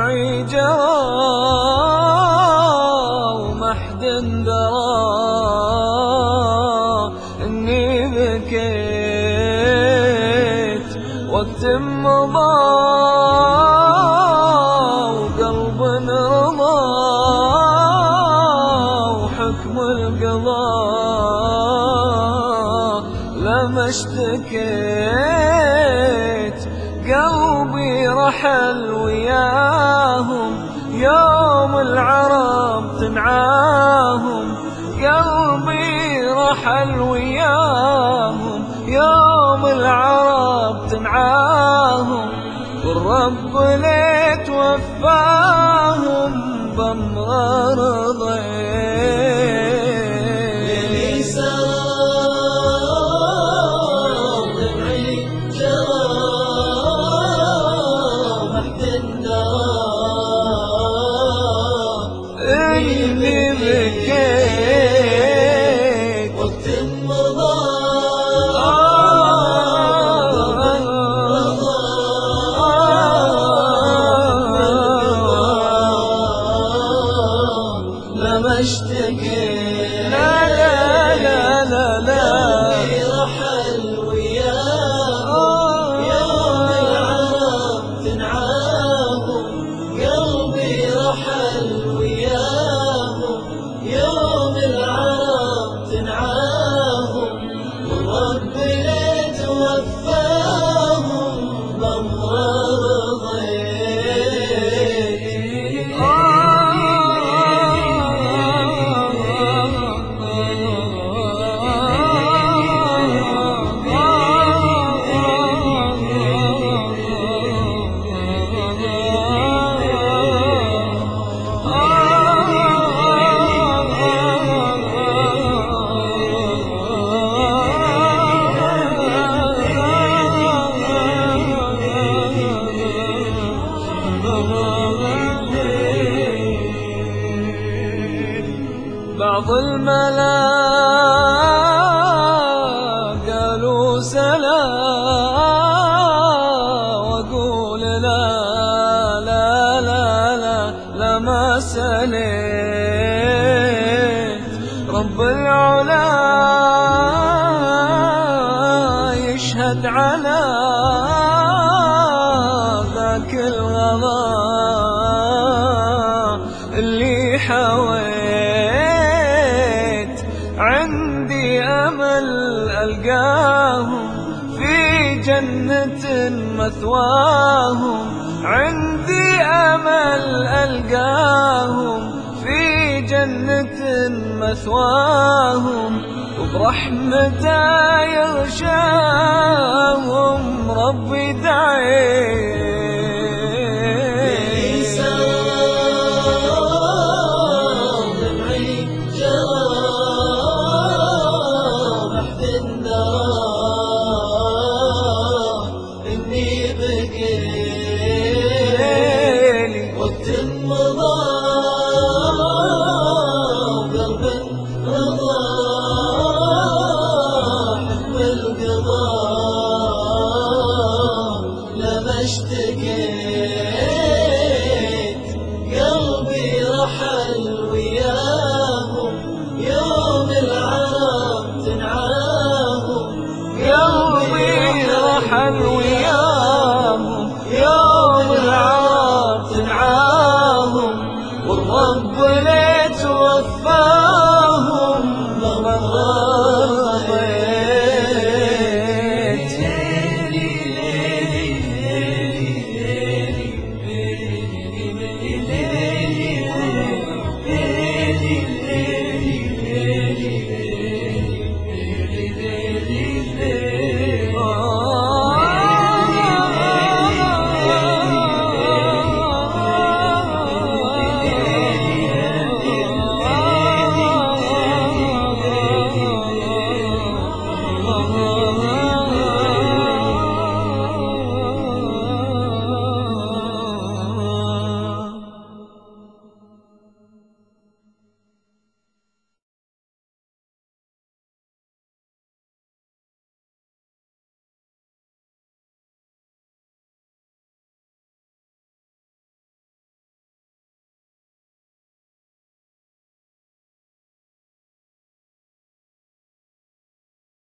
معي جرى وما حد درى إني بكيت وقت مضى وقلب رضى وحكم القضاء لما اشتكيت قلبي رحل وياهم يوم العرب تنعاهم قلبي رحل وياهم يوم العرب تنعاهم والرب ليت وفاهم بأمر رضيت إني بكيت وقت مضى لما اشتكيت لا لا لا لا لا قلبي رحل وياهم يوم العرب تنعاهم قلبي رحل وياهم يوم العرب تنعاهم والرب ليت وفاهم بأمر رضيت بعض الملا قالوا سلا واقول لا لا لا لا لا ما سليت رب العلا يشهد على ذاك الغضاء اللي حويت عندي أمل ألقاهم في جنة مثواهم عندي أمل ألقاهم في جنة مثواهم وبرحمته يغشاهم ربي دعيت